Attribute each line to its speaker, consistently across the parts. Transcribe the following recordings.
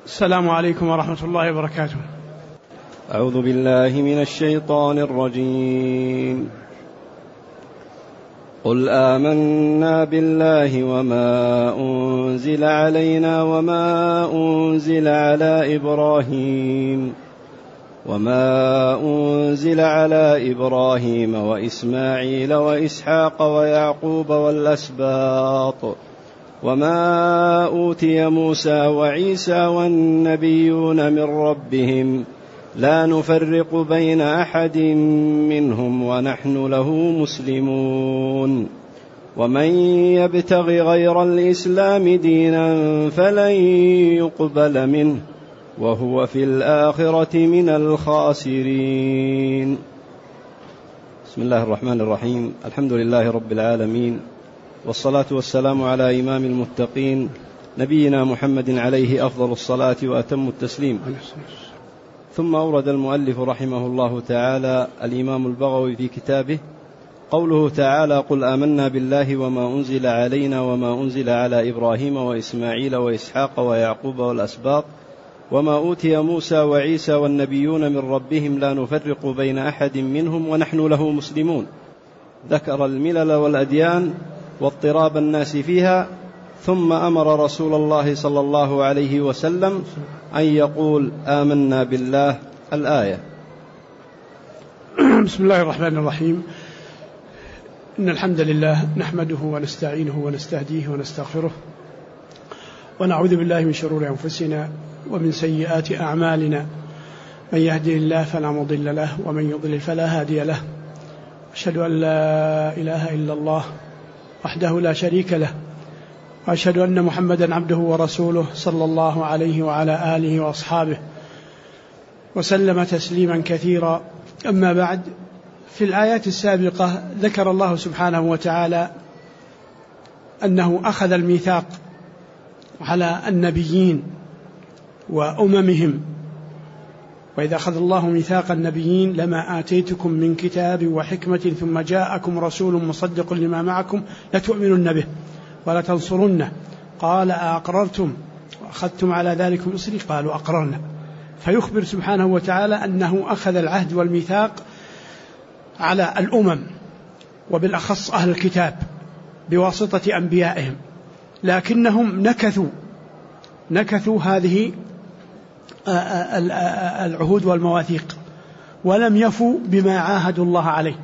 Speaker 1: السلام عليكم ورحمة الله وبركاته.
Speaker 2: أعوذ بالله من الشيطان الرجيم. قل آمنا بالله وما أنزل علينا وما أنزل على إبراهيم وإسماعيل وإسحاق ويعقوب والأسباط وما أوتي موسى وعيسى والنبيون من ربهم لا نفرق بين أحد منهم ونحن له مسلمون ومن يبتغ غير الإسلام دينا فلن يقبل منه وهو في الآخرة من الخاسرين. بسم الله الرحمن الرحيم. الحمد لله رب العالمين، والصلاة والسلام على إمام المتقين نبينا محمد عليه أفضل الصلاة وأتم التسليم. ثم أورد المؤلف رحمه الله تعالى الإمام البغوي في كتابه قوله تعالى: قل آمنا بالله وما أنزل علينا وما أنزل على إبراهيم وإسماعيل وإسحاق ويعقوب والأسباط وما أوتي موسى وعيسى والنبيون من ربهم لا نفرق بين أحد منهم ونحن له مسلمون. ذكر الملل والأديان واضطراب الناس فيها، ثم أمر رسول الله صلى الله عليه وسلم أن يقول آمنا بالله. الآية.
Speaker 1: بسم الله الرحمن الرحيم. إن الحمد لله نحمده ونستعينه ونستهديه ونستغفره، ونعوذ بالله من شرور أنفسنا ومن سيئات أعمالنا، من يهده الله فلا مضل له ومن يضلل فلا هادي له. أشهد أن لا إله إلا الله وحده لا شريك له، وأشهد أن محمدا عبده ورسوله صلى الله عليه وعلى آله وأصحابه وسلم تسليما كثيرا. أما بعد، في الآيات السابقة ذكر الله سبحانه وتعالى أنه أخذ الميثاق على النبيين وأممهم، وإذا أخذ الله ميثاق النبيين لما آتيتكم من كتاب وحكمة ثم جاءكم رسول مصدق لما معكم لتؤمنن به ولا تنصرنه قال أأقررتم وأخذتم على ذلك مصري قالوا أقررنا. فيخبر سبحانه وتعالى أنه أخذ العهد والميثاق على الأمم، وبالأخص أهل الكتاب بواسطة أنبيائهم، لكنهم نكثوا هذه العهود والمواثيق ولم يفوا بما عاهدوا الله عليه.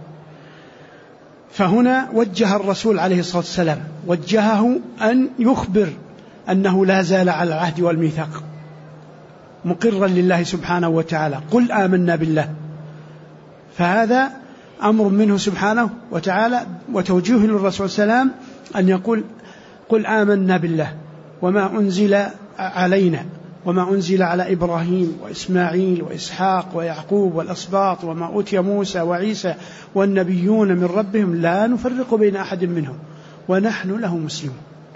Speaker 1: فهنا وجه الرسول عليه الصلاة والسلام، وجهه أن يخبر أنه لا زال على العهد والميثاق مقرا لله سبحانه وتعالى. قل آمنا بالله، فهذا أمر منه سبحانه وتعالى وتوجيه للرسول صلى الله عليه وسلم أن يقول: قل آمنا بالله وما أنزل علينا وما أنزل على إبراهيم وإسماعيل وإسحاق ويعقوب والأسباط وما أوتي موسى وعيسى والنبيون من ربهم لا نفرق بين أحد منهم ونحن له مسلمون.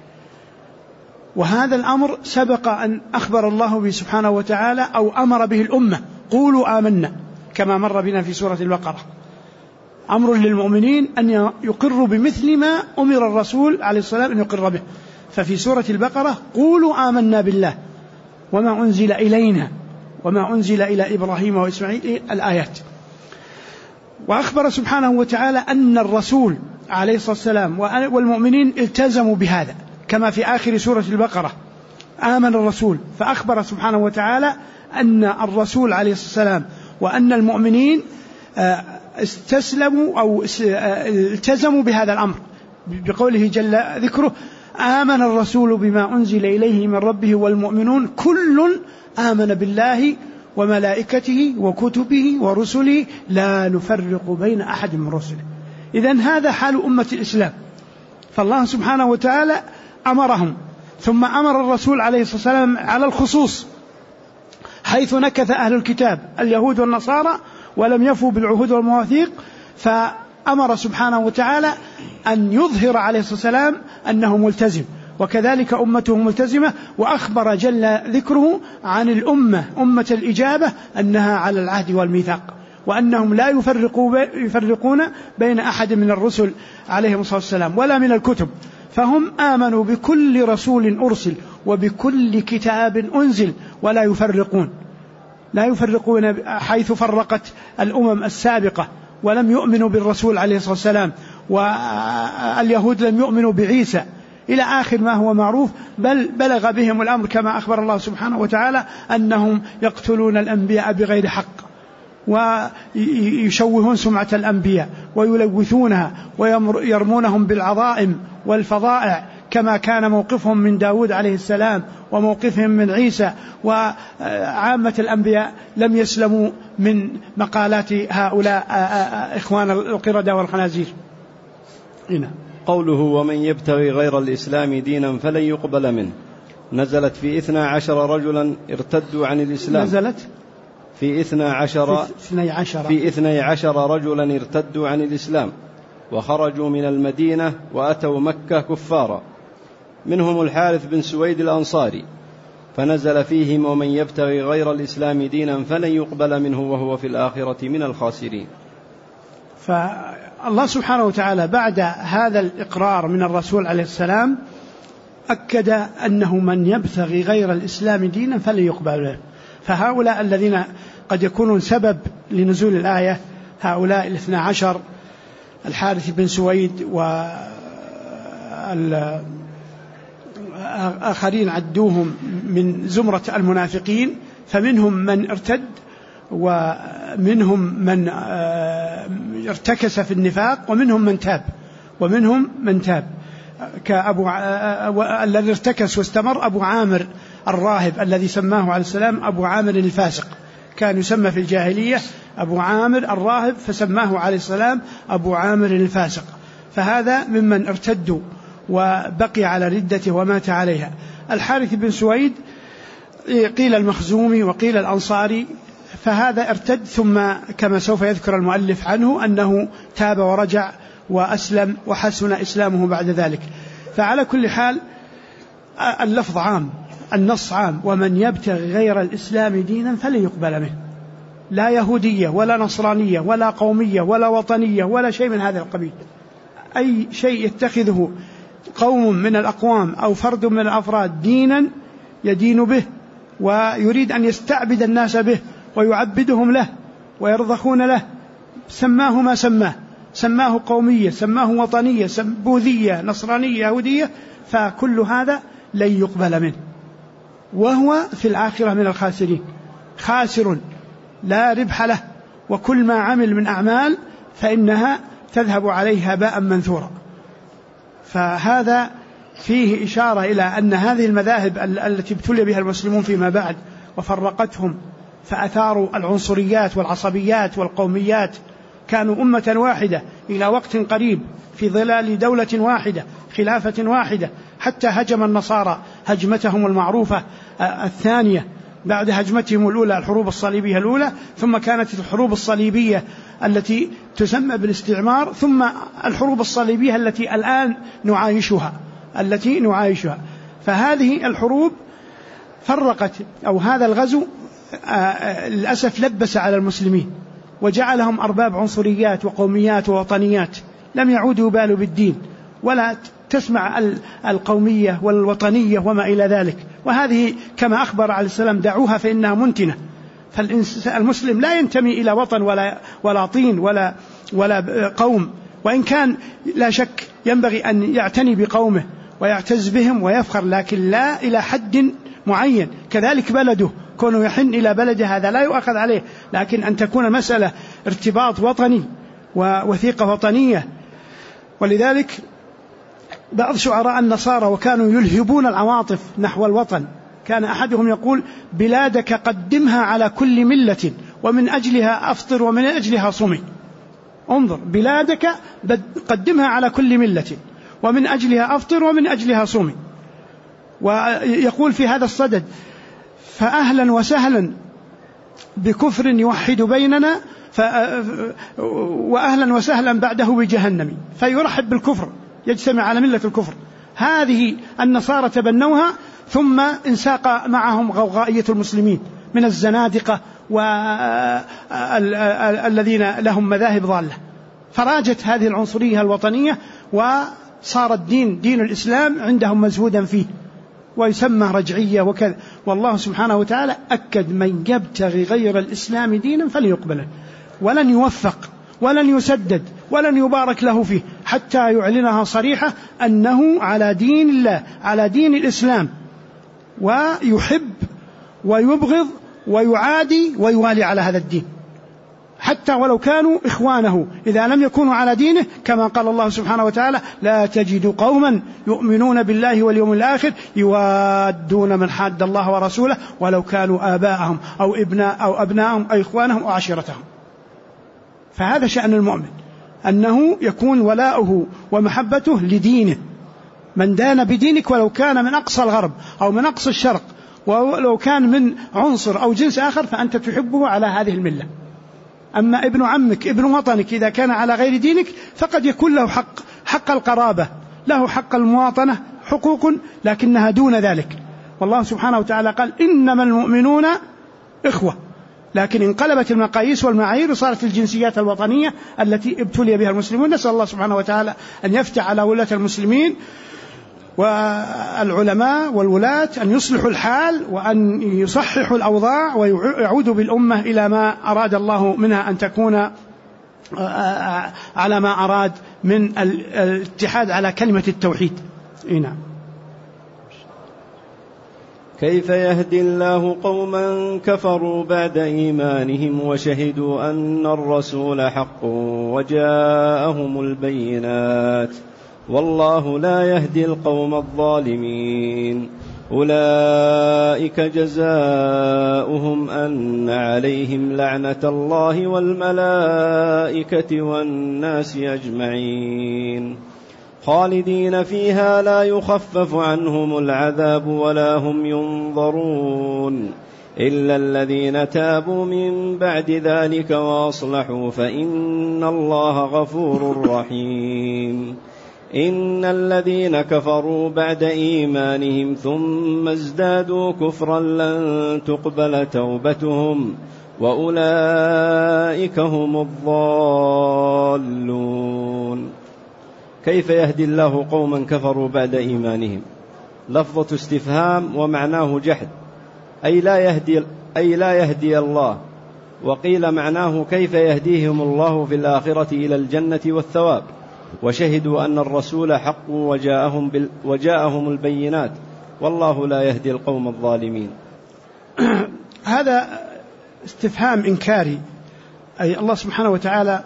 Speaker 1: وهذا الأمر سبق أن أخبر الله به سبحانه وتعالى أو أمر به الأمة: قولوا آمنا، كما مر بنا في سورة البقرة. أمر للمؤمنين أن يقروا بمثل ما أمر الرسول عليه الصلاة والسلام أن يقر به. ففي سورة البقرة: قولوا آمنا بالله وما أنزل إلينا وما أنزل إلى إبراهيم وإسماعيل، الآيات. وأخبر سبحانه وتعالى أن الرسول عليه الصلاة والسلام والمؤمنين التزموا بهذا، كما في آخر سورة البقرة: آمن الرسول. فأخبر سبحانه وتعالى أن الرسول عليه الصلاة والسلام وأن المؤمنين استسلموا أو التزموا بهذا الأمر، بقوله جل ذكره: آمن الرسول بما أنزل إليه من ربه والمؤمنون كل آمن بالله وملائكته وكتبه ورسله لا نفرق بين أحد من رسله. إذن هذا حال أمة الإسلام. فالله سبحانه وتعالى أمرهم، ثم أمر الرسول عليه الصلاة والسلام على الخصوص، حيث نكث أهل الكتاب اليهود والنصارى ولم يفوا بالعهود والمواثيق، فأمر سبحانه وتعالى أن يظهر عليه الصلاة والسلام أنه ملتزم، وكذلك أمته ملتزمة. وأخبر جل ذكره عن الأمة أمة الإجابة أنها على العهد والميثاق، وأنهم لا يفرقون بين أحد من الرسل عليهم الصلاة والسلام ولا من الكتب، فهم آمنوا بكل رسول أرسل وبكل كتاب أنزل ولا يفرقون حيث فرقت الأمم السابقة ولم يؤمنوا بالرسول عليه الصلاة والسلام، واليهود لم يؤمنوا بعيسى إلى آخر ما هو معروف، بل بلغ بهم الأمر كما أخبر الله سبحانه وتعالى أنهم يقتلون الأنبياء بغير حق ويشوهون سمعة الأنبياء ويلوثونها ويرمونهم بالعظائم والفظائع، كما كان موقفهم من داود عليه السلام وموقفهم من عيسى. وعامة الأنبياء لم يسلموا من مقالات هؤلاء إخوان القردة والخنازير. هنا
Speaker 2: قوله ومن يبتغي غير الإسلام دينا فلن يقبل منه نزلت في 12 رجلا ارتدوا عن الإسلام.
Speaker 1: نزلت
Speaker 2: في 12 رجلا ارتدوا عن الإسلام وخرجوا من المدينة وأتوا مكة كفارا، منهم الحارث بن سويد الأنصاري، فنزل فيهم ومن يبتغي غير الإسلام دينا فلن يقبل منه وهو في الآخرة من الخاسرين.
Speaker 1: فالله سبحانه وتعالى بعد هذا الإقرار من الرسول عليه السلام أكد أنه من يبتغي غير الإسلام دينا فلن يقبل منه. فهؤلاء الذين قد يكونون سبب لنزول الآية، هؤلاء 12 الحارث بن سويد والآخرين عدوهم من زمرة المنافقين، فمنهم من ارتد ومنهم من ارتكس في النفاق ومنهم من تاب الذي ارتكس واستمر أبو عامر الراهب الذي سماه عليه السلام أبو عامر الفاسق، كان يسمى في الجاهلية أبو عامر الراهب فسماه عليه السلام أبو عامر الفاسق، فهذا ممن ارتدوا وبقي على ردته ومات عليها. الحارث بن سويد قيل المخزومي وقيل الأنصاري، فهذا ارتد ثم كما سوف يذكر المؤلف عنه أنه تاب ورجع وأسلم وحسن إسلامه بعد ذلك. فعلى كل حال اللفظ عام، النص عام، ومن يبتغي غير الإسلام دينا فلن يقبل منه، لا يهودية ولا نصرانية ولا قومية ولا وطنية ولا شيء من هذا القبيل. أي شيء يتخذه قوم من الأقوام أو فرد من الأفراد دينا يدين به ويريد أن يستعبد الناس به ويعبدهم له ويرضخون له، سماه ما سماه قومية، سماه وطنية، بوذية، نصرانية، يهودية، فكل هذا لن يقبل منه وهو في الآخرة من الخاسرين، خاسر لا ربح له، وكل ما عمل من أعمال فإنها تذهب عليه هباء منثورا. فهذا فيه إشارة إلى أن هذه المذاهب التي ابتلي بها المسلمون فيما بعد وفرقتهم فأثاروا العنصريات والعصبيات والقوميات، كانوا أمة واحدة إلى وقت قريب في ظلال دولة واحدة خلافة واحدة، حتى هجم النصارى هجمتهم المعروفة الثانية بعد هجمتهم الأولى الحروب الصليبية الأولى، ثم كانت الحروب الصليبية التي تسمى بالاستعمار، ثم الحروب الصليبية التي الآن نعايشها. فهذه الحروب فرقت، أو هذا الغزو للأسف لبس على المسلمين وجعلهم أرباب عنصريات وقوميات ووطنيات، لم يعودوا يبالوا بالدين ولا تسمع القومية والوطنية وما إلى ذلك. وهذه كما أخبر عليه السلام دعوها فإنها منتنة. فالمسلم لا ينتمي إلى وطن ولا طين ولا قوم، وإن كان لا شك ينبغي أن يعتني بقومه ويعتز بهم ويفخر، لكن لا إلى حد معين. كذلك بلده، كونه يحن إلى بلده هذا لا يؤخذ عليه، لكن أن تكون مسألة ارتباط وطني ووثيقة وطنية. ولذلك بعض شعراء النصارى وكانوا يلهبون العواطف نحو الوطن، كان أحدهم يقول: بلادك قدمها على كل ملة ومن أجلها أفطر ومن أجلها صمي. انظر، بلادك قدمها على كل ملة ومن أجلها أفطر ومن أجلها صمي. ويقول في هذا الصدد: فأهلا وسهلا بكفر يوحد بيننا وأهلا وسهلا بعده بجهنم. فيرحب بالكفر، يجتمع على ملة الكفر. هذه النصارى تبنوها، ثم انساق معهم غوغائية المسلمين من الزنادقة والذين لهم مذاهب ضالة، فراجت هذه العنصرية الوطنية، وصار الدين دين الإسلام عندهم مزهودا فيه، ويسمى رجعية وكذا. والله سبحانه وتعالى أكد: من يبتغي غير الإسلام دينا فلن يقبله ولن يوفق ولن يسدد ولن يبارك له فيه، حتى يعلنها صريحة أنه على دين الله، على دين الإسلام، ويحب ويبغض ويعادي ويوالي على هذا الدين، حتى ولو كانوا إخوانه إذا لم يكونوا على دينه، كما قال الله سبحانه وتعالى: لا تجد قوما يؤمنون بالله واليوم الآخر يوادون من حاد الله ورسوله ولو كانوا آباءهم أو أبناءهم أو إخوانهم أو عشيرتهم. فهذا شأن المؤمن، أنه يكون ولاؤه ومحبته لدينه. من دان بدينك ولو كان من أقصى الغرب أو من أقصى الشرق، ولو كان من عنصر أو جنس آخر، فأنت تحبه على هذه الملة. أما ابن عمك ابن وطنك إذا كان على غير دينك فقد يكون له حق القرابة، له حق المواطنة، حقوق، لكنها دون ذلك. والله سبحانه وتعالى قال: إنما المؤمنون إخوة. لكن انقلبت المقاييس والمعايير وصارت الجنسيات الوطنية التي ابتلي بها المسلمون. نسأل الله سبحانه وتعالى أن يفتح على ولاة المسلمين والعلماء والولاة أن يصلحوا الحال وأن يصححوا الأوضاع ويعودوا بالأمة إلى ما أراد الله منها أن تكون على ما أراد من الاتحاد على كلمة التوحيد. نعم.
Speaker 2: كيف يهدي الله قوما كفروا بعد إيمانهم وشهدوا أن الرسول حق وجاءهم البينات والله لا يهدي القوم الظالمين. أولئك جزاؤهم أن عليهم لعنة الله والملائكة والناس أجمعين خالدين فيها لا يخفف عنهم العذاب ولا هم ينظرون إلا الذين تابوا من بعد ذلك وأصلحوا فإن الله غفور رحيم. إن الذين كفروا بعد إيمانهم ثم ازدادوا كفرا لن تقبل توبتهم وأولئك هم الضالون. كيف يهدي الله قوما كفروا بعد إيمانهم؟ لفظة استفهام ومعناه جحد، أي لا يهدي الله. وقيل معناه كيف يهديهم الله في الآخرة إلى الجنة والثواب. وشهدوا أن الرسول حق وجاءهم البينات والله لا يهدي القوم الظالمين.
Speaker 1: هذا استفهام إنكاري، أي الله سبحانه وتعالى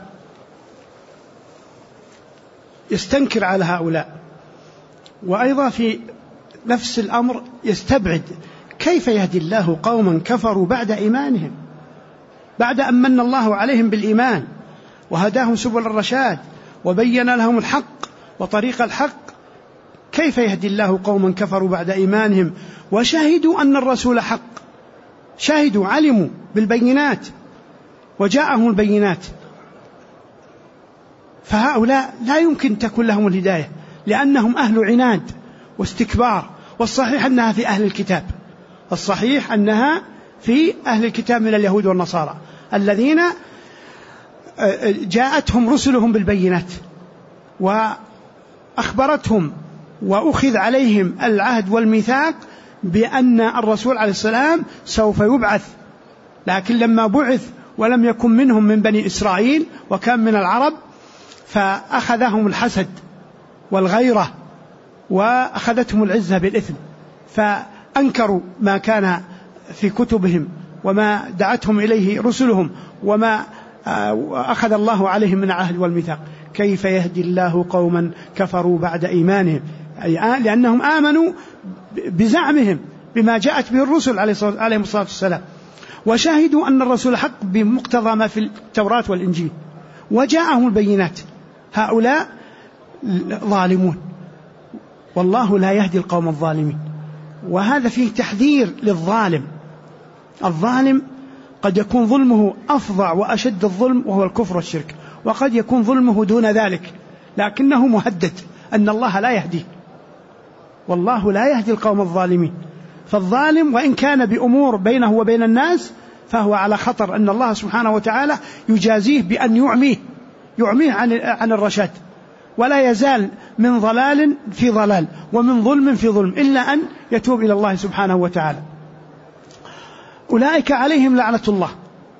Speaker 1: يستنكر على هؤلاء، وأيضا في نفس الأمر يستبعد. كيف يهدي الله قوما كفروا بعد إيمانهم، بعد أن من الله عليهم بالإيمان وهداهم سبل الرشاد وبين لهم الحق وطريق الحق؟ كيف يهدي الله قوما كفروا بعد إيمانهم وشهدوا أن الرسول حق؟ شهدوا، علموا بالبينات وجاءهم البينات. فهؤلاء لا يمكن تكون لهم الهداية، لأنهم أهل عناد واستكبار. والصحيح أنها في أهل الكتاب، الصحيح أنها في أهل الكتاب من اليهود والنصارى الذين جاءتهم رسلهم بالبينات وأخبرتهم وأخذ عليهم العهد والميثاق بأن الرسول عليه السلام سوف يبعث. لكن لما بعث ولم يكن منهم من بني إسرائيل وكان من العرب، فأخذهم الحسد والغيرة وأخذتهم العزة بالإثم، فأنكروا ما كان في كتبهم وما دعتهم إليه رسلهم وما أخذ الله عليهم من العهد والميثاق. كيف يهدي الله قوما كفروا بعد إيمانهم، لأنهم آمنوا بزعمهم بما جاءت به الرسل عليهم الصلاة والسلام، وشاهدوا أن الرسول حق بمقتضى ما في التوراة والإنجيل وجاءهم البينات. هؤلاء ظالمون، والله لا يهدي القوم الظالمين. وهذا فيه تحذير للظالم. الظالم قد يكون ظلمه أفظع وأشد الظلم وهو الكفر والشرك، وقد يكون ظلمه دون ذلك لكنه مهدد أن الله لا يهديه، والله لا يهدي القوم الظالمين. فالظالم وإن كان بأمور بينه وبين الناس فهو على خطر أن الله سبحانه وتعالى يجازيه بأن يعميه عن الرشاد. ولا يزال من ضلال في ضلال ومن ظلم في ظلم إلا أن يتوب إلى الله سبحانه وتعالى. أولئك عليهم لعنة الله.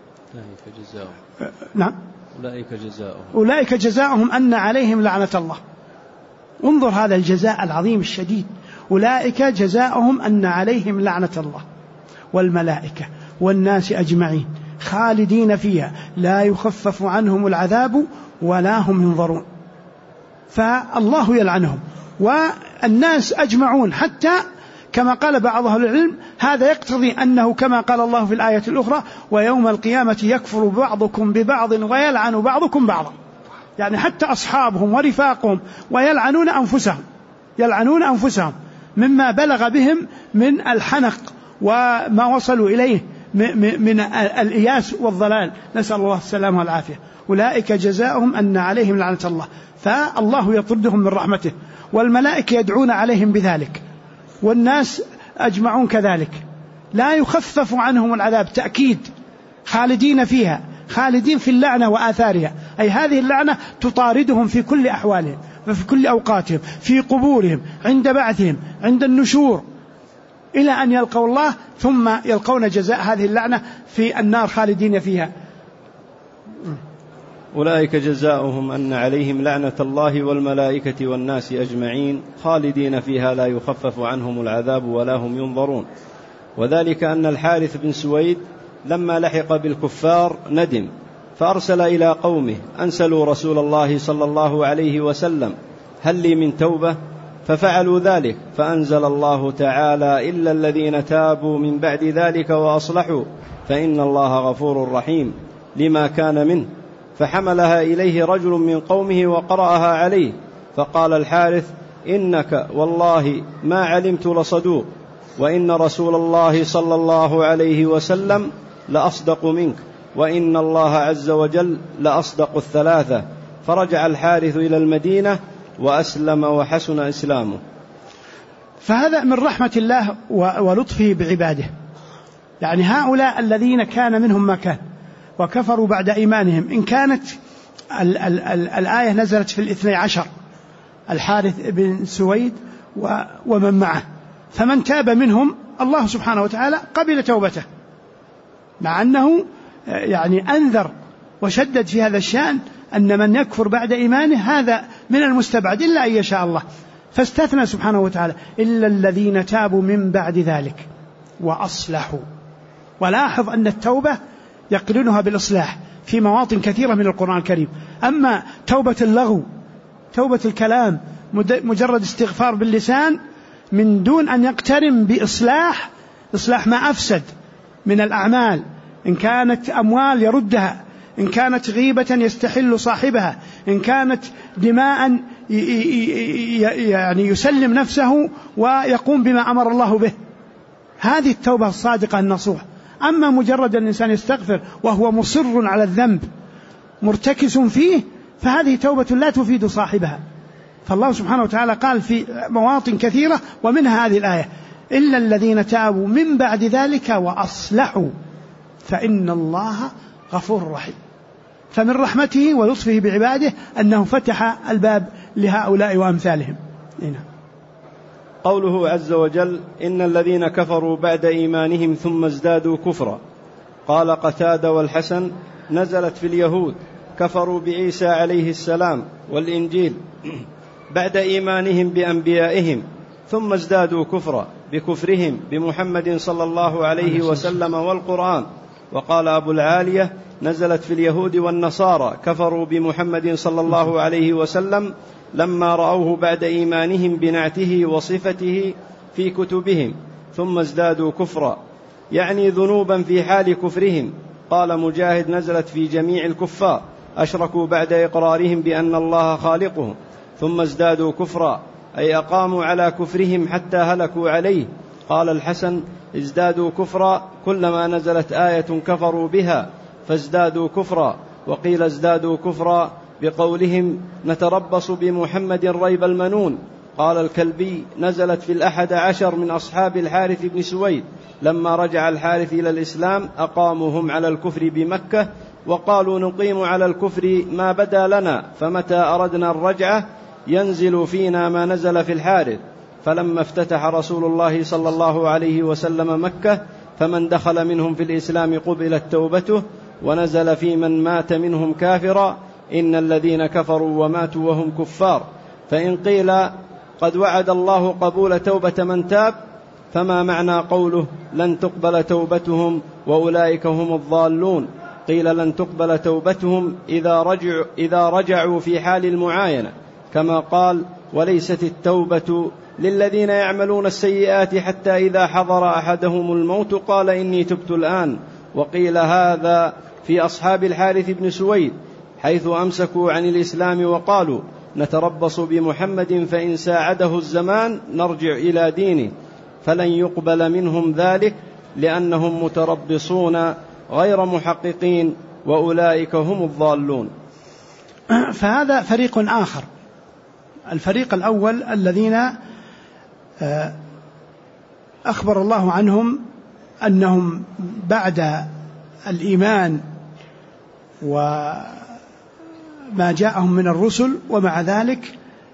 Speaker 1: نعم. أولئك جزاؤهم أن عليهم لعنة الله. انظر هذا الجزاء العظيم الشديد. أولئك جزاؤهم أن عليهم لعنة الله والملائكة والناس أجمعين خالدين فيها لا يخفف عنهم العذاب ولا هم ينظرون. فالله يلعنهم والناس أجمعون، حتى كما قال بعض أهل العلم هذا يقتضي أنه كما قال الله في الآية الأخرى ويوم القيامة يكفر بعضكم ببعض ويلعن بعضكم بعضا، يعني حتى أصحابهم ورفاقهم ويلعنون أنفسهم مما بلغ بهم من الحنق وما وصلوا إليه من الإياس والضلال، نسأل الله السلامة والعافية. أولئك جزاؤهم أن عليهم لعنة الله، فالله يطردهم من رحمته والملائكة يدعون عليهم بذلك والناس أجمعون كذلك، لا يخفف عنهم العذاب، تأكيد خالدين فيها، خالدين في اللعنة وآثارها، أي هذه اللعنة تطاردهم في كل أحوالهم وفي كل أوقاتهم، في قبورهم، عند بعثهم، عند النشور، إلى أن يلقوا الله ثم يلقون جزاء هذه اللعنة في النار خالدين فيها.
Speaker 2: أولئك جزاؤهم أن عليهم لعنة الله والملائكة والناس أجمعين خالدين فيها لا يخفف عنهم العذاب ولا هم ينظرون. وذلك أن الحارث بن سويد لما لحق بالكفار ندم، فأرسل إلى قومه أن سألوا رسول الله صلى الله عليه وسلم هل لي من توبة؟ ففعلوا ذلك، فأنزل الله تعالى إلا الذين تابوا من بعد ذلك وأصلحوا فإن الله غفور رحيم لما كان منه. فحملها إليه رجل من قومه وقرأها عليه، فقال الحارث إنك والله ما علمت لصدوق، وإن رسول الله صلى الله عليه وسلم لأصدق منك، وإن الله عز وجل لأصدق الثلاثة. فرجع الحارث إلى المدينة وأسلم وحسن إسلامه.
Speaker 1: فهذا من رحمة الله ولطفه بعباده، يعني هؤلاء الذين كان منهم ما كان وكفروا بعد إيمانهم، إن كانت الآية نزلت في 12 الحارث بن سويد ومن معه، فمن تاب منهم الله سبحانه وتعالى قبل توبته، مع أنه يعني أنذر وشدد في هذا الشأن أن من يكفر بعد إيمانه هذا من المستبعد إلا أن يشاء الله، فاستثنى سبحانه وتعالى إلا الذين تابوا من بعد ذلك وأصلحوا. ولاحظ أن التوبة يقرنها بالإصلاح في مواطن كثيرة من القرآن الكريم. أما توبة اللغو، توبة الكلام، مجرد استغفار باللسان من دون أن يقترن بإصلاح ما أفسد من الأعمال، إن كانت أموال يردها، إن كانت غيبة يستحل صاحبها، إن كانت دماء يعني يسلم نفسه ويقوم بما أمر الله به، هذه التوبة الصادقة النصوح. أما مجرد الإنسان يستغفر وهو مصر على الذنب مرتكس فيه، فهذه توبة لا تفيد صاحبها. فالله سبحانه وتعالى قال في مواطن كثيرة ومنها هذه الآية إلا الذين تابوا من بعد ذلك وأصلحوا فإن الله غفور رحيم. فمن رحمته ولطفه بعباده أنه فتح الباب لهؤلاء وأمثالهم.
Speaker 2: قوله عز وجل إن الذين كفروا بعد إيمانهم ثم ازدادوا كفرا، قال قتادة والحسن نزلت في اليهود كفروا بعيسى عليه السلام والإنجيل بعد إيمانهم بأنبيائهم ثم ازدادوا كفرا بكفرهم بمحمد صلى الله عليه وسلم والقرآن. وقال أبو العالية نزلت في اليهود والنصارى كفروا بمحمد صلى الله عليه وسلم لما رأوه بعد إيمانهم بنعته وصفته في كتبهم ثم ازدادوا كفرا، يعني ذنوبا في حال كفرهم. قال مجاهد نزلت في جميع الكفار أشركوا بعد إقرارهم بأن الله خالقهم ثم ازدادوا كفرا، أي أقاموا على كفرهم حتى هلكوا عليه. قال الحسن ازدادوا كفرا كلما نزلت آية كفروا بها فازدادوا كفرا. وقيل ازدادوا كفرا بقولهم نتربص بمحمد ريب المنون. قال الكلبي نزلت في 11 من أصحاب الحارث بن سويد لما رجع الحارث إلى الإسلام أقاموهم على الكفر بمكة وقالوا نقيم على الكفر ما بدا لنا، فمتى أردنا الرجعة ينزل فينا ما نزل في الحارث، فلما افتتح رسول الله صلى الله عليه وسلم مكة فمن دخل منهم في الإسلام قبلت توبته، ونزل في من مات منهم كافرا إن الذين كفروا وماتوا وهم كفار. فإن قيل قد وعد الله قبول توبة من تاب، فما معنى قوله لن تقبل توبتهم وأولئك هم الضالون؟ قيل لن تقبل توبتهم إذا رجعوا في حال المعاينة، كما قال وليست التوبة للذين يعملون السيئات حتى إذا حضر أحدهم الموت قال إني تبت الآن. وقيل هذا في أصحاب الحارث بن سويد حيث أمسكوا عن الإسلام وقالوا نتربص بمحمد فإن ساعده الزمان نرجع إلى دينه، فلن يقبل منهم ذلك لأنهم متربصون غير محققين وأولئك هم الضالون.
Speaker 1: فهذا فريق آخر. الفريق الأول الذين أخبر الله عنهم أنهم بعد الإيمان وما جاءهم من الرسل ومع ذلك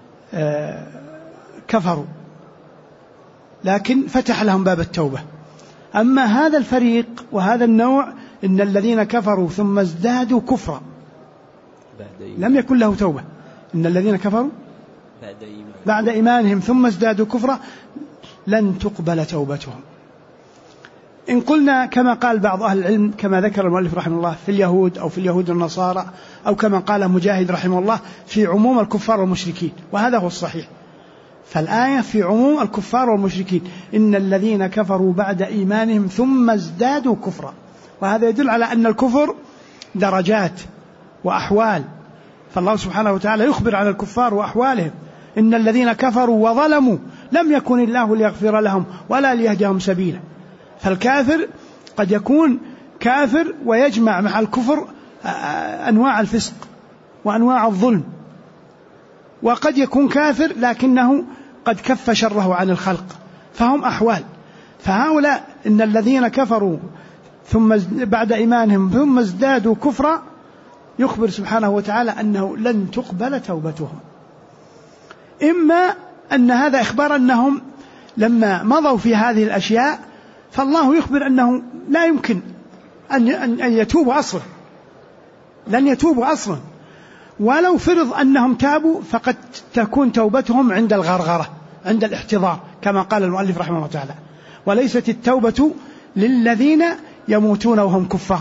Speaker 1: كفروا، لكن فتح لهم باب التوبة. أما هذا الفريق وهذا النوع إن الذين كفروا ثم ازدادوا كفرا لم يكن له توبة. إن الذين كفروا بعد إيمانهم ثم ازدادوا كفرا لن تقبل توبتهم. إن قلنا كما قال بعض أهل العلم كما ذكر المؤلف رحمه الله في اليهود أو في اليهود النصارى، أو كما قال مجاهد رحمه الله في عموم الكفار والمشركين، وهذا هو الصحيح. فالآية في عموم الكفار والمشركين إن الذين كفروا بعد إيمانهم ثم ازدادوا كفرا، وهذا يدل على أن الكفر درجات وأحوال. فالله سبحانه وتعالى يخبر عن الكفار وأحوالهم إن الذين كفروا وظلموا لم يكن الله ليغفر لهم ولا ليهديهم سبيلا. فالكافر قد يكون كافر ويجمع مع الكفر أنواع الفسق وأنواع الظلم، وقد يكون كافر لكنه قد كف شره عن الخلق، فهم أحوال. فهؤلاء إن الذين كفروا ثم بعد إيمانهم ثم ازدادوا كفرا يخبر سبحانه وتعالى أنه لن تقبل توبتهم. إما أن هذا إخبار أنهم لما مضوا في هذه الأشياء فالله يخبر أنه لا يمكن أن يتوبوا أصلا، لن يتوبوا أصلا، ولو فرض أنهم تابوا فقد تكون توبتهم عند الغرغرة عند الاحتضار، كما قال المؤلف رحمه الله تعالى وليست التوبة للذين يموتون وهم كفار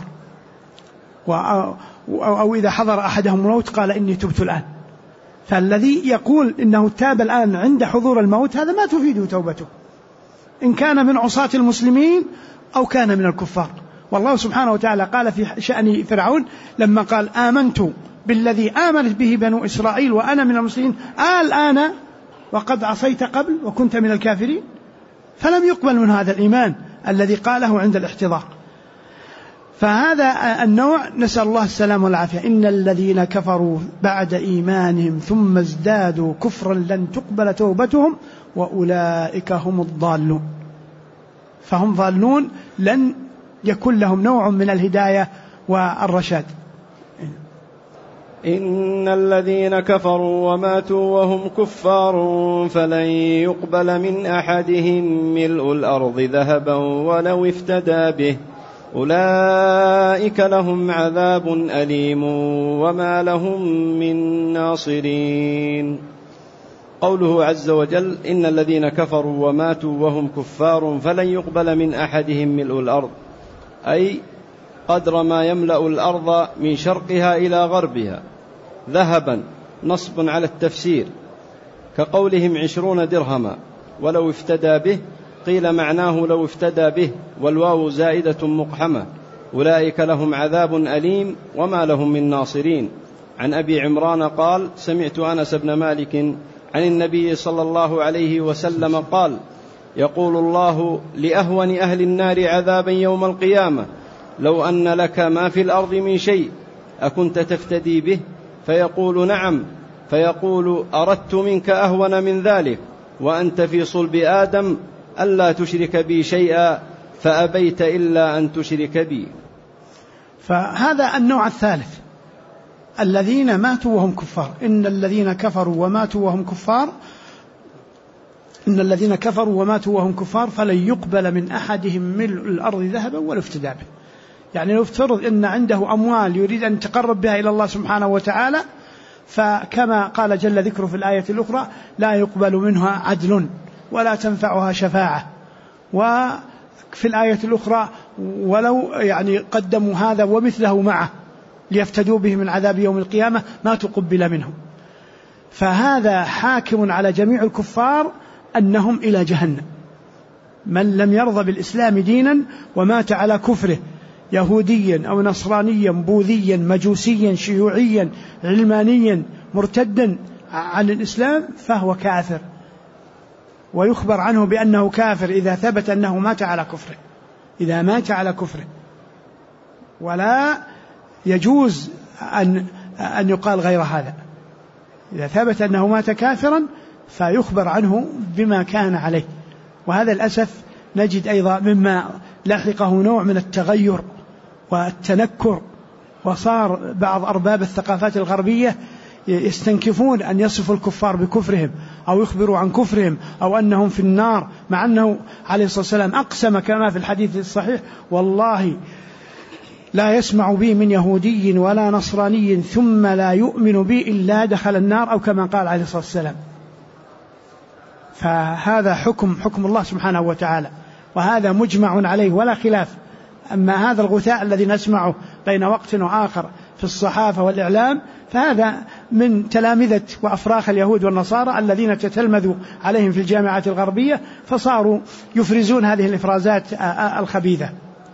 Speaker 1: أو إذا حضر أحدهم الموت قال إني تبت الآن. فالذي يقول إنه تاب الآن عند حضور الموت هذا ما تفيده توبته، إن كان من عصاة المسلمين أو كان من الكفار. والله سبحانه وتعالى قال في شأن فرعون لما قال آمنت بالذي آمنت به بنو إسرائيل وأنا من المسلمين الآن وقد عصيت قبل وكنت من الكافرين، فلم يقبل من هذا الإيمان الذي قاله عند الاحتضار. فهذا النوع نسأل الله السلام والعافية إن الذين كفروا بعد إيمانهم ثم ازدادوا كفرا لن تقبل توبتهم وأولئك هم الضالون. فهم ضالون، لن يكن لهم نوع من الهداية والرشاد.
Speaker 2: إن الذين كفروا وماتوا وهم كفار فلن يقبل من أحدهم ملء الأرض ذهبا ولو افتدى به أولئك لهم عذاب أليم وما لهم من ناصرين. قوله عز وجل إن الذين كفروا وماتوا وهم كفار فلن يقبل من أحدهم ملء الأرض، أي قدر ما يملأ الأرض من شرقها إلى غربها ذهبا، نصب على التفسير كقولهم 20 درهما. ولو افتدى به قيل معناه لو افتدى به، والواو زائدة مقحمة. أولئك لهم عذاب أليم وما لهم من ناصرين. عن أبي عمران قال سمعت أنس بن مالك عن النبي صلى الله عليه وسلم قال يقول الله لأهون أهل النار عذابا يوم القيامة لو أن لك ما في الأرض من شيء أكنت تفتدي به؟ فيقول نعم، فيقول أردت منك أهون من ذلك وأنت في صلب آدم ألا تشرك بي شيئا فأبيت إلا أن تشرك بي.
Speaker 1: فهذا النوع الثالث الذين ماتوا وهم كفار، إن الذين كفروا وماتوا وهم كفار فلن يقبل من أحدهم ملء الأرض ذهبا ولا افتدى به. يعني لو افترض إن عنده أموال يريد أن يتقرب بها إلى الله سبحانه وتعالى، فكما قال جل ذكره في الآية الأخرى: لا يقبل منها عدل ولا تنفعها شفاعة. وفي الآية الأخرى: ولو يعني قدموا هذا ومثله معه ليفتدوا به من عذاب يوم القيامة ما تقبل منهم. فهذا حاكم على جميع الكفار أنهم إلى جهنم. من لم يرضى بالإسلام دينا ومات على كفره، يهوديا أو نصرانيا بوذيا مجوسيا شيوعيا علمانيا مرتدا عن الإسلام، فهو كافر، ويخبر عنه بأنه كافر إذا ثبت أنه مات على كفره. ولا يجوز أن يقال غير هذا. إذا ثبت أنه مات كافرا فيخبر عنه بما كان عليه. وهذا للأسف نجد أيضا مما لحقه نوع من التغير والتنكر، وصار بعض أرباب الثقافات الغربية يستنكفون أن يصفوا الكفار بكفرهم أو يخبروا عن كفرهم أو أنهم في النار، مع أنه عليه الصلاة والسلام أقسم كما في الحديث الصحيح: والله لا يسمع بي من يهودي ولا نصراني ثم لا يؤمن بي إلا دخل النار، أو كما قال عليه الصلاة والسلام. فهذا حكم الله سبحانه وتعالى، وهذا مجمع عليه ولا خلاف. أما هذا الغثاء الذي نسمعه بين وقت وآخر في الصحافة والإعلام، فهذا من تلامذة وأفراخ اليهود والنصارى الذين تتلمذوا عليهم في الجامعات الغربية، فصاروا يفرزون هذه الإفرازات الخبيثة.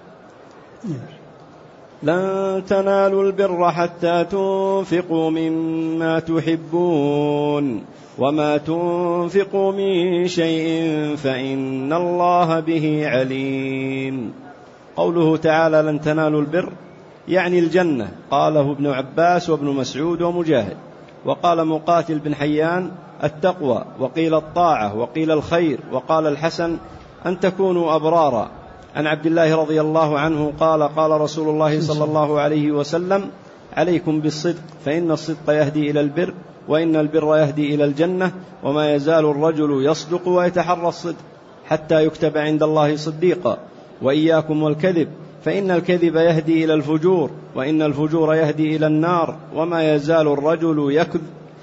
Speaker 2: لن تنالوا البر حتى تنفقوا مما تحبون وما تنفقوا من شيء فإن الله به عليم. قوله تعالى لن تنالوا البر يعني الجنة، قاله ابن عباس وابن مسعود ومجاهد. وقال مقاتل بن حيان التقوى، وقيل الطاعة، وقيل الخير، وقال الحسن أن تكونوا أبرارا. عن عبد الله رضي الله عنه قال قال رسول الله صلى الله عليه وسلم: عليكم بالصدق فإن الصدق يهدي إلى البر، وإن البر يهدي إلى الجنة، وما يزال الرجل يصدق ويتحرى الصدق حتى يكتب عند الله صديقا. وإياكم والكذب فإن الكذب يهدي إلى الفجور، وإن الفجور يهدي إلى النار. وما يزال الرجل يكذب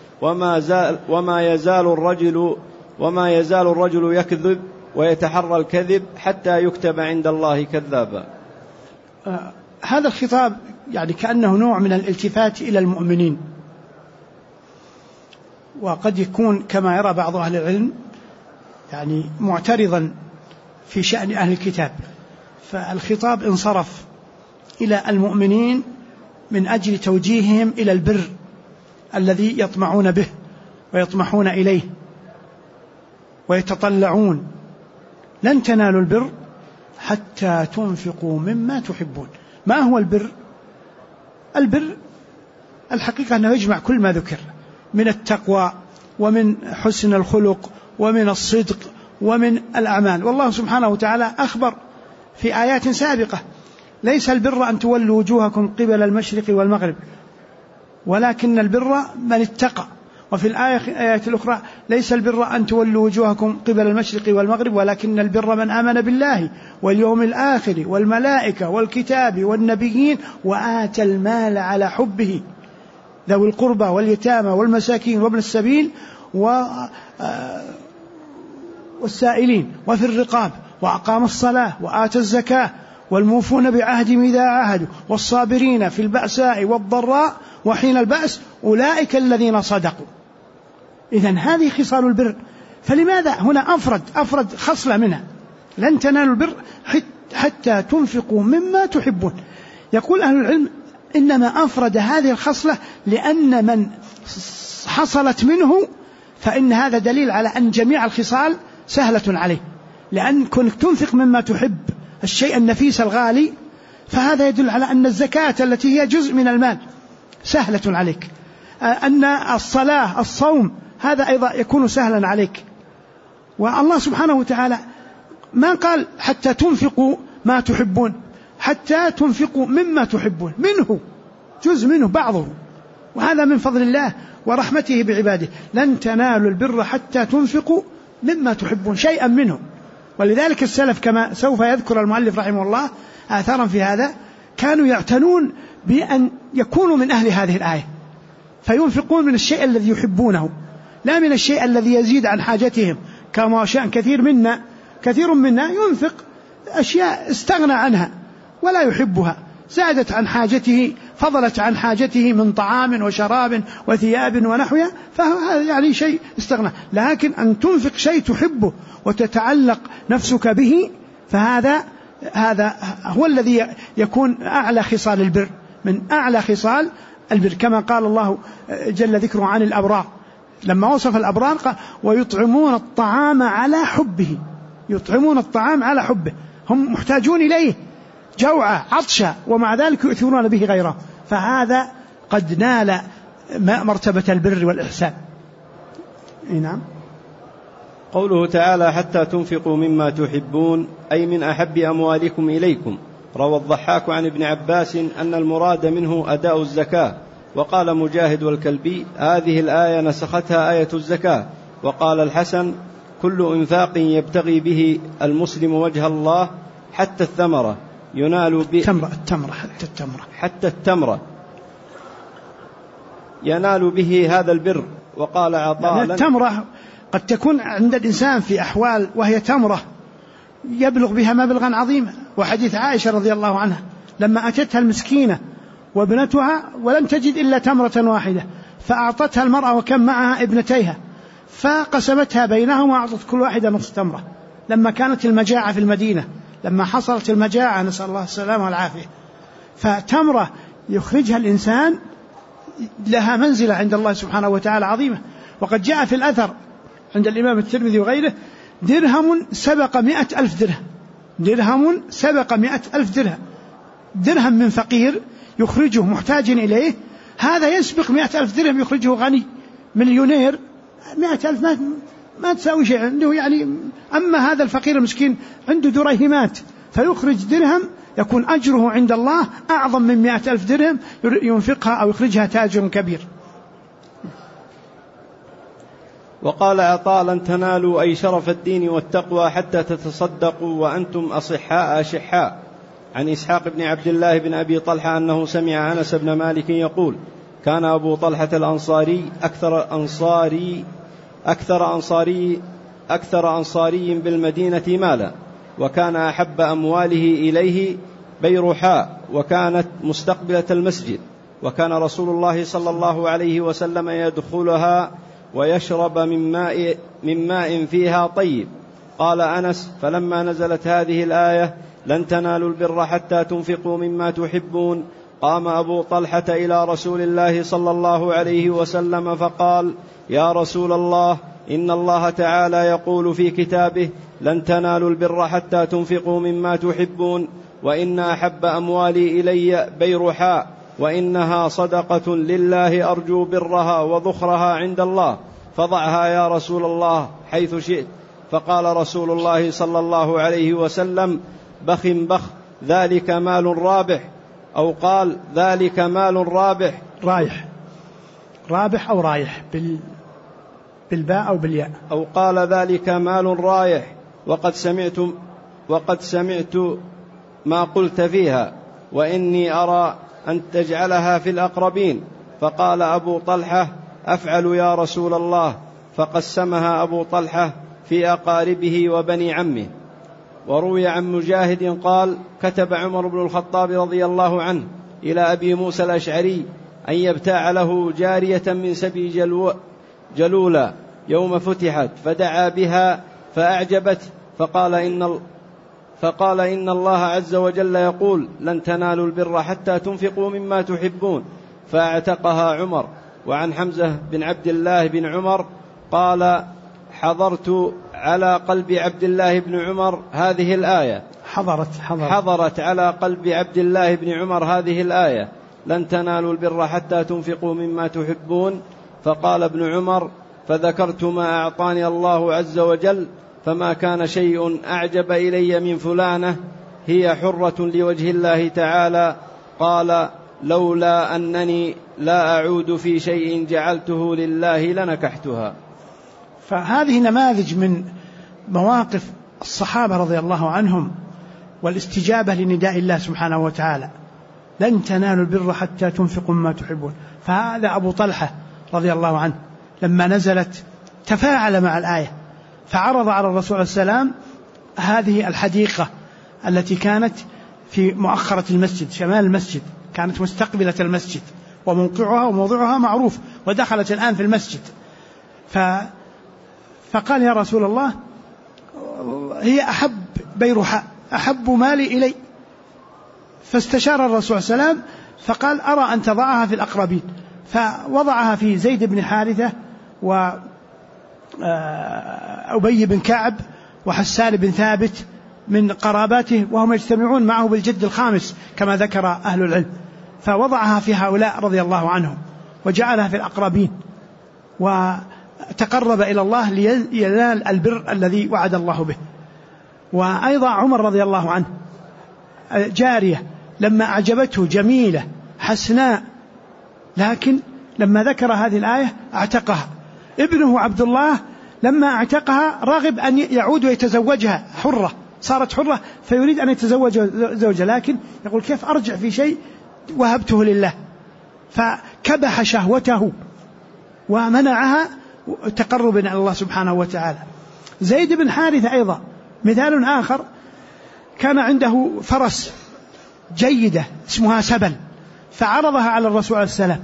Speaker 2: وما يزال الرجل يكذب ويتحرى الكذب حتى يكتب عند الله كذابا.
Speaker 1: هذا الخطاب يعني كأنه نوع من الالتفات إلى المؤمنين، وقد يكون كما يرى بعض أهل العلم يعني معترضا في شأن أهل الكتاب. فالخطاب انصرف إلى المؤمنين من أجل توجيههم إلى البر الذي يطمعون به ويطمحون إليه ويتطلعون. لن تنالوا البر حتى تنفقوا مما تحبون. ما هو البر؟ البر الحقيقة أنه يجمع كل ما ذكر من التقوى ومن حسن الخلق ومن الصدق ومن الأعمال. والله سبحانه وتعالى أخبر في آيات سابقة: ليس البر أن تولوا وجوهكم قبل المشرق والمغرب ولكن البر من اتقى. وفي الآية الأخرى: ليس البر أن تولوا وجوهكم قبل المشرق والمغرب ولكن البر من آمن بالله واليوم الآخر والملائكة والكتاب والنبيين وآتى المال على حبه ذوي القربى واليتامى والمساكين وابن السبيل والسائلين وفي الرقاب وأقام الصلاة وآتى الزكاة والموفون بعهدهم إذا عاهدوا والصابرين في البأساء والضراء وحين البأس أولئك الذين صدقوا. إذن هذه خصال البر. فلماذا هنا أفرد خصلة منها؟ لن تنالوا البر حتى تنفقوا مما تحبون. يقول أهل العلم إنما أفرد هذه الخصلة لأن من حصلت منه فإن هذا دليل على أن جميع الخصال سهلة عليه. لأن كنت تنفق مما تحب الشيء النفيس الغالي، فهذا يدل على أن الزكاة التي هي جزء من المال سهلة عليك، أن الصلاة الصوم هذا أيضا يكون سهلا عليك. والله سبحانه وتعالى ما قال حتى تنفقوا ما تحبون، حتى تنفقوا مما تحبون، منه جزء منه بعضه، وهذا من فضل الله ورحمته بعباده. لن تنالوا البر حتى تنفقوا مما تحبون شيئا منه. ولذلك السلف كما سوف يذكر المؤلف رحمه الله آثارا في هذا كانوا يعتنون بأن يكونوا من أهل هذه الآية، فينفقون من الشيء الذي يحبونه لا من الشيء الذي يزيد عن حاجتهم، كما شأن كثير منا ينفق أشياء استغنى عنها ولا يحبها، زادت عن حاجته، فضلت عن حاجته من طعام وشراب وثياب ونحوها، فهذا يعني شيء استغنى. لكن أن تنفق شيء تحبه وتتعلق نفسك به، فهذا هو الذي يكون أعلى خصال البر، من أعلى خصال البر، كما قال الله جل ذكره عن الأبرار لما وصف الأبرار قال ويطعمون الطعام على حبه. يطعمون الطعام على حبه، هم محتاجون إليه جوعا عطشا، ومع ذلك يؤثرون به غيره، فهذا قد نال مرتبة البر والإحسان. نعم.
Speaker 2: قوله تعالى حتى تنفقوا مما تحبون أي من أحب أموالكم إليكم. روى الضحاك عن ابن عباس أن المراد منه أداء الزكاة. وقال مجاهد والكلبي هذه الآية نسختها آية الزكاة. وقال الحسن كل إنفاق يبتغي به المسلم وجه الله حتى الثمرة ينال حتى التمرة ينال به هذا البر. وقال عطاء
Speaker 1: يعني التمرة قد تكون عند الإنسان في أحوال وهي تمرة يبلغ بها مبلغا عظيما. وحديث عائشة رضي الله عنها لما أتتها المسكينة وابنتها ولم تجد إلا تمرة واحدة، فأعطتها المرأة وكان معها ابنتيها، فقسمتها بينهم وأعطت كل واحدة نصف تمرة. لما كانت المجاعة في المدينة، لما حصلت المجاعة، نسأل الله السلامة والعافية، فتمرة يخرجها الإنسان لها منزلة عند الله سبحانه وتعالى عظيمة. وقد جاء في الأثر عند الإمام الترمذي وغيره درهم سبق 100,000 درهم، درهم سبق 100,000 درهم، درهم من فقير يخرجه محتاج إليه، هذا يسبق 100,000 درهم يخرجه غني مليونير. 100,000 ما تساوي شيء عنده يعني. أما هذا الفقير المسكين عنده درهمات فيخرج درهم يكون أجره عند الله أعظم من 100,000 درهم ينفقها أو يخرجها تاجر كبير.
Speaker 2: وقال عطاء لن تنالوا أي شرف الدين والتقوى حتى تتصدقوا وأنتم أصحاء أشحاء. عن إسحاق بن عبد الله بن أبي طلحة أنه سمع أنس بن مالك يقول كان أبو طلحة الأنصاري أكثر أنصاري بالمدينة مالا، وكان أحب أمواله إليه بيرحاء، وكانت مستقبلة المسجد، وكان رسول الله صلى الله عليه وسلم يدخلها ويشرب من ماء فيها طيب. قال أنس فلما نزلت هذه الآية لن تنالوا البر حتى تنفقوا مما تحبون قام أبو طلحة إلى رسول الله صلى الله عليه وسلم فقال يا رسول الله إن الله تعالى يقول في كتابه لن تنالوا البر حتى تنفقوا مما تحبون، وإن أحب أموالي إلي بيرحاء، وإنها صدقة لله أرجو برها وذخرها عند الله، فضعها يا رسول الله حيث شئت. فقال رسول الله صلى الله عليه وسلم بخ بخ ذلك مال رابح، أو قال ذلك مال رابح
Speaker 1: رابح أو رايح بالباء أو بالياء،
Speaker 2: أو قال ذلك مال رايح، وقد سمعت ما قلت فيها، وإني أرى أن تجعلها في الأقربين. فقال أبو طلحة أفعل يا رسول الله، فقسمها أبو طلحة في أقاربه وبني عمه. وروي عن مجاهد قال كتب عمر بن الخطاب رضي الله عنه إلى أبي موسى الأشعري أن يبتاع له جارية من سبي جلولة يوم فتحت، فدعا بها فأعجبته، فقال إن الله عز وجل يقول لن تنالوا البر حتى تنفقوا مما تحبون، فاعتقها عمر. وعن حمزة بن عبد الله بن عمر قال حضرت على قلب عبد الله بن عمر هذه الآية، حضرت على قلب عبد الله بن عمر هذه الآية لن تنالوا البر حتى تنفقوا مما تحبون. فقال ابن عمر فذكرت ما أعطاني الله عز وجل، فما كان شيء أعجب إلي من فلانة هي حرة لوجه الله تعالى. قال لولا أنني لا أعود في شيء جعلته لله لنكحتها.
Speaker 1: فهذه نماذج من مواقف الصحابة رضي الله عنهم والاستجابة لنداء الله سبحانه وتعالى: لن تنالوا البر حتى تنفقوا مما تحبون. فهذا أبو طلحة رضي الله عنه لما نزلت تفاعل مع الآية، فعرض على الرسول عليه السلام هذه الحديقة التي كانت في مؤخرة المسجد، شمال المسجد، كانت مستقبلة المسجد وموقعها وموضعها معروف، ودخلت الآن في المسجد. فقال: يا رسول الله، هي أحب بيرحاء، أحب مالي إلي. فاستشار الرسول صلى الله عليه وسلم فقال: أرى أن تضعها في الأقربين. فوضعها في زيد بن حارثة وأبي بن كعب وحسان بن ثابت من قراباته، وهم يجتمعون معه بالجد الخامس كما ذكر أهل العلم. فوضعها في هؤلاء رضي الله عنهم وجعلها في الأقربين، وتقرب إلى الله لينال البر الذي وعد الله به. وأيضا عمر رضي الله عنه جارية لما أعجبته جميلة حسناء، لكن لما ذكر هذه الآية اعتقها. ابنه عبد الله لما اعتقها رغب أن يعود ويتزوجها حرة، صارت حرة، فيريد أن يتزوج زوجها، لكن يقول: كيف أرجع في شيء وهبته لله؟ فكبح شهوته ومنعها تقربا إلى الله سبحانه وتعالى. زيد بن حارثة أيضا مثال آخر، كان عنده فرس جيدة اسمها سبل، فعرضها على الرسول عليه السلام،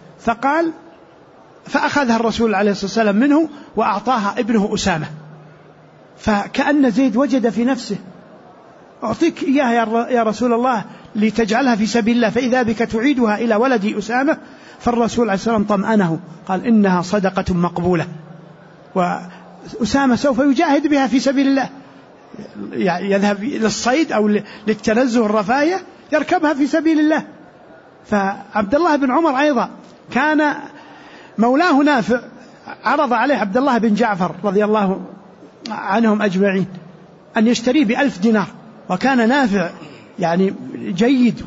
Speaker 1: فأخذها الرسول عليه الصلاة والسلام منه وأعطاها ابنه أسامة. فكأن زيد وجد في نفسه: أعطيك إياها يا رسول الله لتجعلها في سبيل الله، فإذا بك تعيدها إلى ولدي أسامة. فالرسول عليه السلام طمأنه، قال: إنها صدقة مقبولة، وأسامة سوف يجاهد بها في سبيل الله، يذهب للصيد أو للتنزه الرفاهية يركبها في سبيل الله. فعبد الله بن عمر أيضا كان مولاه نافع عرض عليه عبد الله بن جعفر رضي الله عنهم أجمعين أن يشتريه ب1000 دينار، وكان نافع يعني جيد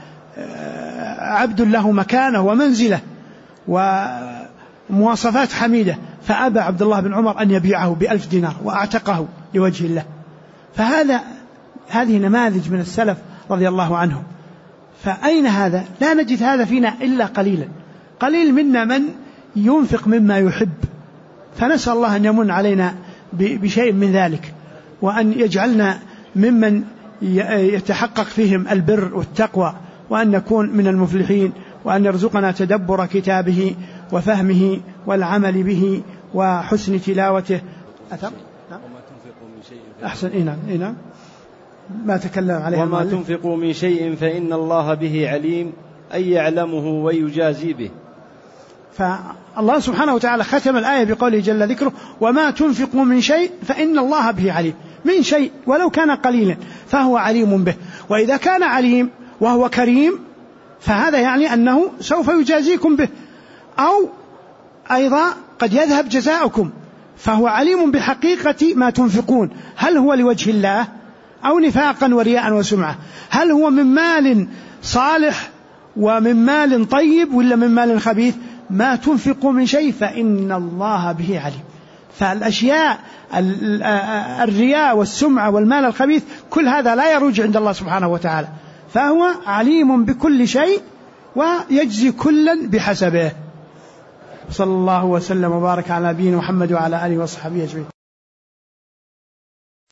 Speaker 1: وعبد له مكانه ومنزله ومواصفات حميدة، فأبى عبد الله بن عمر أن يبيعه ب1000 دينار وأعتقه لوجه الله. هذه نماذج من السلف رضي الله عنهم. فأين هذا؟ لا نجد هذا فينا إلا قليلا، قليل منا من ينفق مما يحب. فنسأل الله أن يمن علينا بشيء من ذلك، وأن يجعلنا ممن يتحقق فيهم البر والتقوى، وأن نكون من المفلحين، وأن يرزقنا تدبر كتابه وفهمه والعمل به وحسن تلاوته. أحسن. نعم ما تكلم عليه.
Speaker 2: وما تنفقوا من شيء فإن الله به عليم، أي يعلمه ويجازي به.
Speaker 1: فالله سبحانه وتعالى ختم الآية بقوله جل ذكره: وما تنفقوا من شيء فإن الله به عليم. من شيء ولو كان قليلا فهو عليم به، وإذا كان عليم وهو كريم فهذا يعني أنه سوف يجازيكم به، أو أيضا قد يذهب جزاؤكم، فهو عليم بحقيقة ما تنفقون، هل هو لوجه الله أو نفاقا ورياء وسمعة، هل هو من مال صالح ومن مال طيب ولا من مال خبيث. ما تنفقوا من شيء فإن الله به عليم. فالأشياء الرياء والسمعة والمال الخبيث كل هذا لا يروج عند الله سبحانه وتعالى، فهو عليم بكل شيء ويجزي كلا بحسبه. صلى الله وسلم وبارك على نبينا محمد وعلى آله وصحبه أجمعين.